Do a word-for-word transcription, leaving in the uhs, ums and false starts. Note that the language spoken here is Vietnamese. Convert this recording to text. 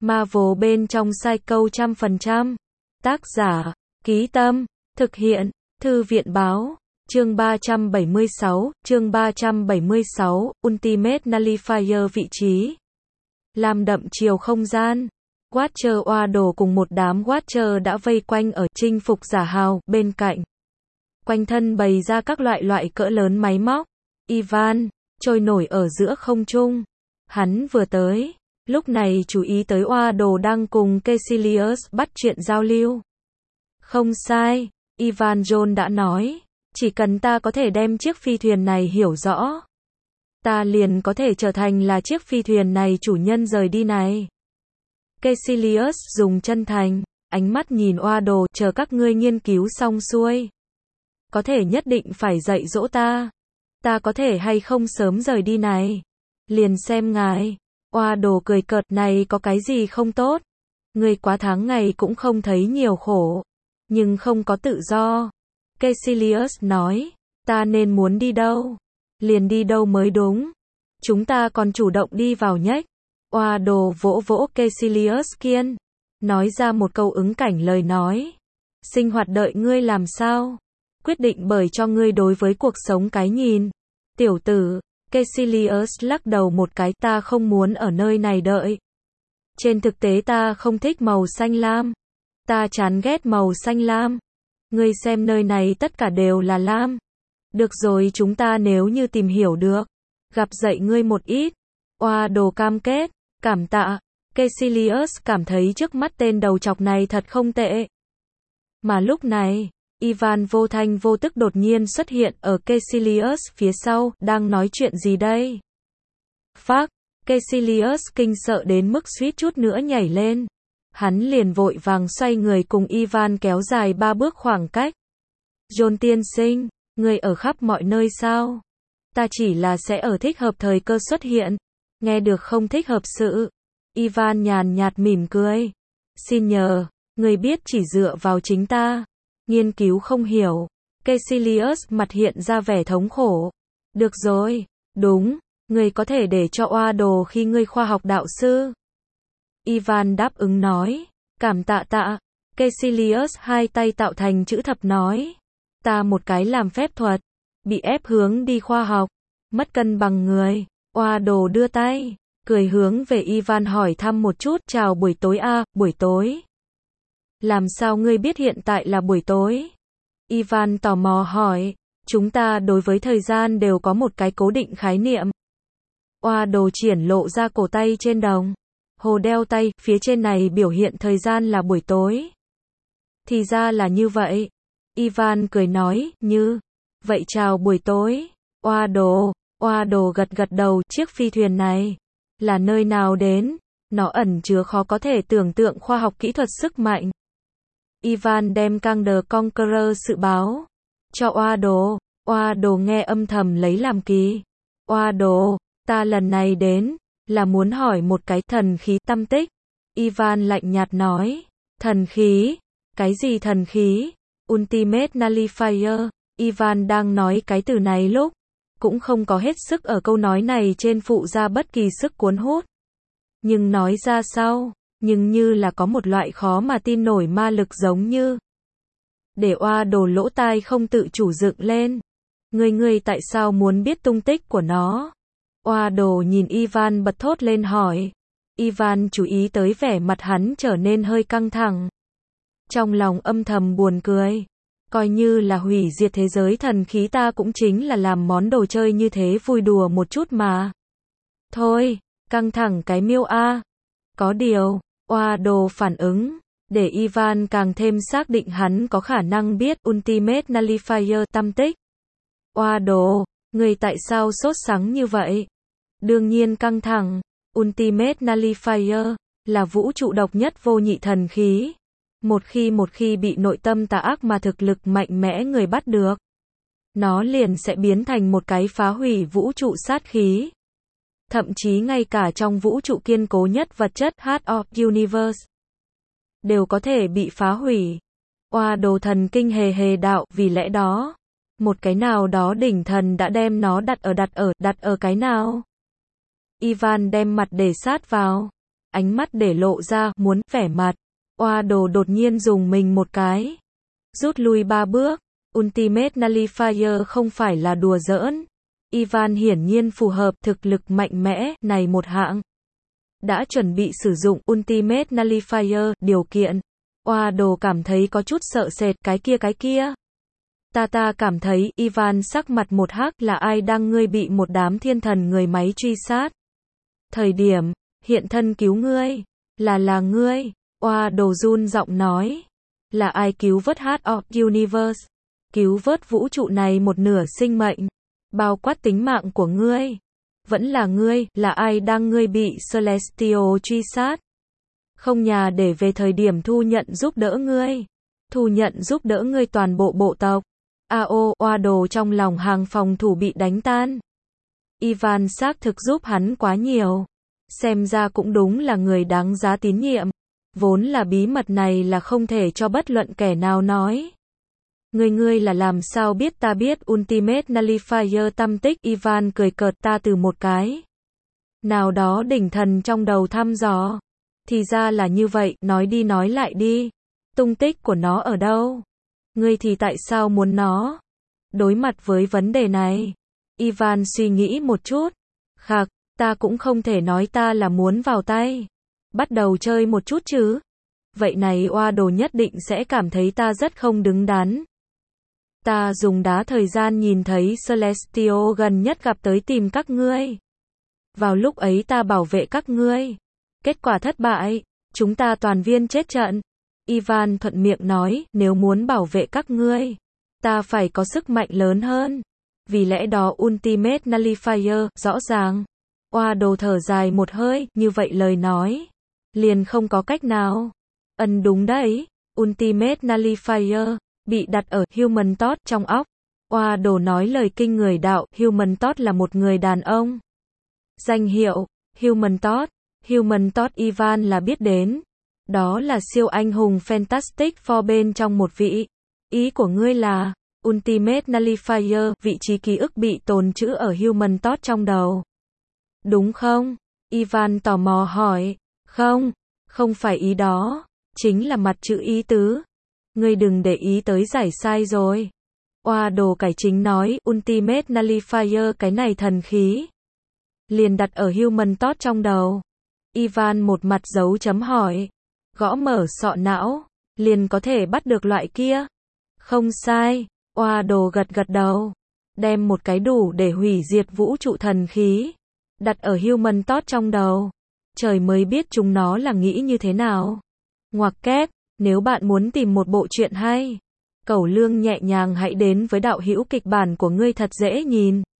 Marvel bên trong Psycho trăm phần trăm. Tác giả, Ký Tâm, thực hiện, Thư viện Báo. Chương ba trăm bảy mươi sáu, chương ba trăm bảy mươi sáu, Ultimate Nullifier vị trí. Làm đậm chiều không gian. Watcher oa đồ cùng một đám Watcher đã vây quanh ở chinh phục giả hào bên cạnh. Quanh thân bày ra các loại loại cỡ lớn máy móc. Ivan, trôi nổi ở giữa không trung. Hắn vừa tới. Lúc này chú ý tới oa đồ đang cùng Caecilius bắt chuyện giao lưu. Không sai, Ivan John đã nói. Chỉ cần ta có thể đem chiếc phi thuyền này hiểu rõ, ta liền có thể trở thành là chiếc phi thuyền này chủ nhân rời đi này. Caecilius dùng chân thành, ánh mắt nhìn oa đồ, chờ các ngươi nghiên cứu xong xuôi. Có thể nhất định phải dạy dỗ ta. Ta có thể hay không sớm rời đi này. Liền xem ngài. Oa đồ cười cợt, này có cái gì không tốt. Ngươi quá tháng ngày cũng không thấy nhiều khổ. Nhưng không có tự do. Caecilius nói, ta nên muốn đi đâu? Liền đi đâu mới đúng. Chúng ta còn chủ động đi vào nhách. Oa đồ vỗ vỗ Caecilius kiên. Nói ra một câu ứng cảnh lời nói. Sinh hoạt đợi ngươi làm sao? Quyết định bởi cho ngươi đối với cuộc sống cái nhìn. Tiểu tử, Caecilius lắc đầu một cái, ta không muốn ở nơi này đợi. Trên thực tế ta không thích màu xanh lam. Ta chán ghét màu xanh lam. Ngươi xem nơi này tất cả đều là lam. Được rồi, chúng ta nếu như tìm hiểu được, gặp dạy ngươi một ít. Oa đồ cam kết, cảm tạ. Caecilius cảm thấy trước mắt tên đầu chọc này thật không tệ. Mà lúc này, Ivan vô thanh vô tức đột nhiên xuất hiện ở Caecilius phía sau, đang nói chuyện gì đây? Phác, Caecilius kinh sợ đến mức suýt chút nữa nhảy lên. Hắn liền vội vàng xoay người cùng Ivan kéo dài ba bước khoảng cách. John tiên sinh, ngươi ở khắp mọi nơi sao? Ta chỉ là sẽ ở thích hợp thời cơ xuất hiện. Nghe được không thích hợp sự. Ivan nhàn nhạt mỉm cười. Xin nhờ, ngươi biết chỉ dựa vào chính ta. Nghiên cứu không hiểu. Caecilius mặt hiện ra vẻ thống khổ. Được rồi, đúng, ngươi có thể để cho oa đồ khi ngươi khoa học đạo sư. Ivan đáp ứng nói. Cảm tạ tạ. Caecilius hai tay tạo thành chữ thập nói. Ta một cái làm phép thuật. Bị ép hướng đi khoa học. Mất cân bằng người. Oa đồ đưa tay. Cười hướng về Ivan hỏi thăm một chút. Chào buổi tối a, à, buổi tối. Làm sao ngươi biết hiện tại là buổi tối? Ivan tò mò hỏi. Chúng ta đối với thời gian đều có một cái cố định khái niệm. Oa đồ triển lộ ra cổ tay trên đồng. Hồ đeo tay, phía trên này biểu hiện thời gian là buổi tối. Thì ra là như vậy. Ivan cười nói, như. Vậy chào buổi tối. Oa đồ, oa đồ gật gật đầu, chiếc phi thuyền này. Là nơi nào đến? Nó ẩn chứa khó có thể tưởng tượng khoa học kỹ thuật sức mạnh. Ivan đem Kang the Conqueror sự báo. Cho oa đồ. Oa đồ nghe âm thầm lấy làm kỳ. Oa đồ, ta lần này đến. Là muốn hỏi một cái thần khí tâm tích. Ivan lạnh nhạt nói. Thần khí? Cái gì thần khí? Ultimate Nullifier. Ivan đang nói cái từ này lúc. Cũng không có hết sức ở câu nói này trên phụ ra bất kỳ sức cuốn hút. Nhưng nói ra sau. Nhưng như là có một loại khó mà tin nổi ma lực giống như. Để oa đồ lỗ tai không tự chủ dựng lên. Ngươi ngươi tại sao muốn biết tung tích của nó? Oa đồ nhìn Ivan bật thốt lên hỏi. Ivan chú ý tới vẻ mặt hắn trở nên hơi căng thẳng. Trong lòng âm thầm buồn cười. Coi như là hủy diệt thế giới thần khí ta cũng chính là làm món đồ chơi như thế vui đùa một chút mà. Thôi, căng thẳng cái miêu a. Có điều, oa đồ phản ứng. Để Ivan càng thêm xác định hắn có khả năng biết Ultimate Nullifier tâm tích. Oa đồ, người tại sao sốt sắng như vậy? Đương nhiên căng thẳng. Ultimate Nullifier là vũ trụ độc nhất vô nhị thần khí. Một khi một khi bị nội tâm tà ác mà thực lực mạnh mẽ người bắt được, nó liền sẽ biến thành một cái phá hủy vũ trụ sát khí. Thậm chí ngay cả trong vũ trụ kiên cố nhất vật chất Heart of Universe đều có thể bị phá hủy. Oa đồ thần kinh hề hề đạo, vì lẽ đó, một cái nào đó đỉnh thần đã đem nó đặt ở đặt ở, đặt ở cái nào? Ivan đem mặt để sát vào. ánh mắt để lộ ra muốn vẻ mặt. Oa đồ đột nhiên dùng mình một cái. Rút lui ba bước. Ultimate Nullifier không phải là đùa giỡn. Ivan hiển nhiên phù hợp thực lực mạnh mẽ này một hạng. Đã chuẩn bị sử dụng Ultimate Nullifier, điều kiện. Oa đồ cảm thấy có chút sợ sệt, cái kia cái kia. Ta ta cảm thấy, Ivan sắc mặt một hắc, là ai đang ngươi bị một đám thiên thần người máy truy sát. Thời điểm, hiện thân cứu ngươi, là là ngươi. Oa đồ run giọng nói. Là ai cứu vớt Heart of Universe? Cứu vớt vũ trụ này một nửa sinh mệnh. Bao quát tính mạng của ngươi. Vẫn là ngươi, là ai đang ngươi bị Celestial truy sát? Không nhà để về thời điểm thu nhận giúp đỡ ngươi. Thu nhận giúp đỡ ngươi toàn bộ bộ tộc. A O, oa đồ trong lòng hàng phòng thủ bị đánh tan. Ivan xác thực giúp hắn quá nhiều. Xem ra cũng đúng là người đáng giá tín nhiệm. Vốn là bí mật này là không thể cho bất luận kẻ nào nói. Ngươi ngươi là làm sao biết ta biết Ultimate Nullifier tâm tích? Ivan cười cợt, ta từ một cái nào đó đỉnh thần trong đầu thăm dò. Thì ra là như vậy, nói đi nói lại đi. Tung tích của nó ở đâu? Ngươi thì tại sao muốn nó? Đối mặt với vấn đề này, Ivan suy nghĩ một chút. Khạc, ta cũng không thể nói ta là muốn vào tay. Bắt đầu chơi một chút chứ. Vậy này oa đồ nhất định sẽ cảm thấy ta rất không đứng đắn. Ta dùng đá thời gian nhìn thấy Celestial gần nhất gặp tới tìm các ngươi. Vào lúc ấy ta bảo vệ các ngươi. Kết quả thất bại, chúng ta toàn viên chết trận. Ivan thuận miệng nói, nếu muốn bảo vệ các ngươi, ta phải có sức mạnh lớn hơn. Vì lẽ đó Ultimate Nullifier, rõ ràng. Oa đồ thở dài một hơi, như vậy lời nói. Liền không có cách nào. Ân đúng đấy, Ultimate Nullifier, bị đặt ở Human Torch trong óc. Oa đồ nói lời kinh người đạo, Human Torch là một người đàn ông. Danh hiệu, Human Torch, Human Torch Ivan là biết đến. Đó là siêu anh hùng Fantastic Four bên trong một vị. Ý của ngươi là, Ultimate Nullifier, vị trí ký ức bị tồn trữ ở Human Torch trong đầu. Đúng không? Ivan tò mò hỏi. Không, không phải ý đó. Chính là mặt chữ ý tứ. Ngươi đừng để ý tới giải sai rồi. Oa đồ cải chính nói, Ultimate Nullifier cái này thần khí. Liền đặt ở Human Torch trong đầu. Ivan một mặt dấu chấm hỏi. Gõ mở sọ não, liền có thể bắt được loại kia. Không sai, oa đồ gật gật đầu. Đem một cái đủ để hủy diệt vũ trụ thần khí. Đặt ở Human Torch trong đầu. Trời mới biết chúng nó là nghĩ như thế nào. Ngoặc kép, nếu bạn muốn tìm một bộ truyện hay, cẩu lương nhẹ nhàng hãy đến với đạo hữu kịch bản của ngươi thật dễ nhìn.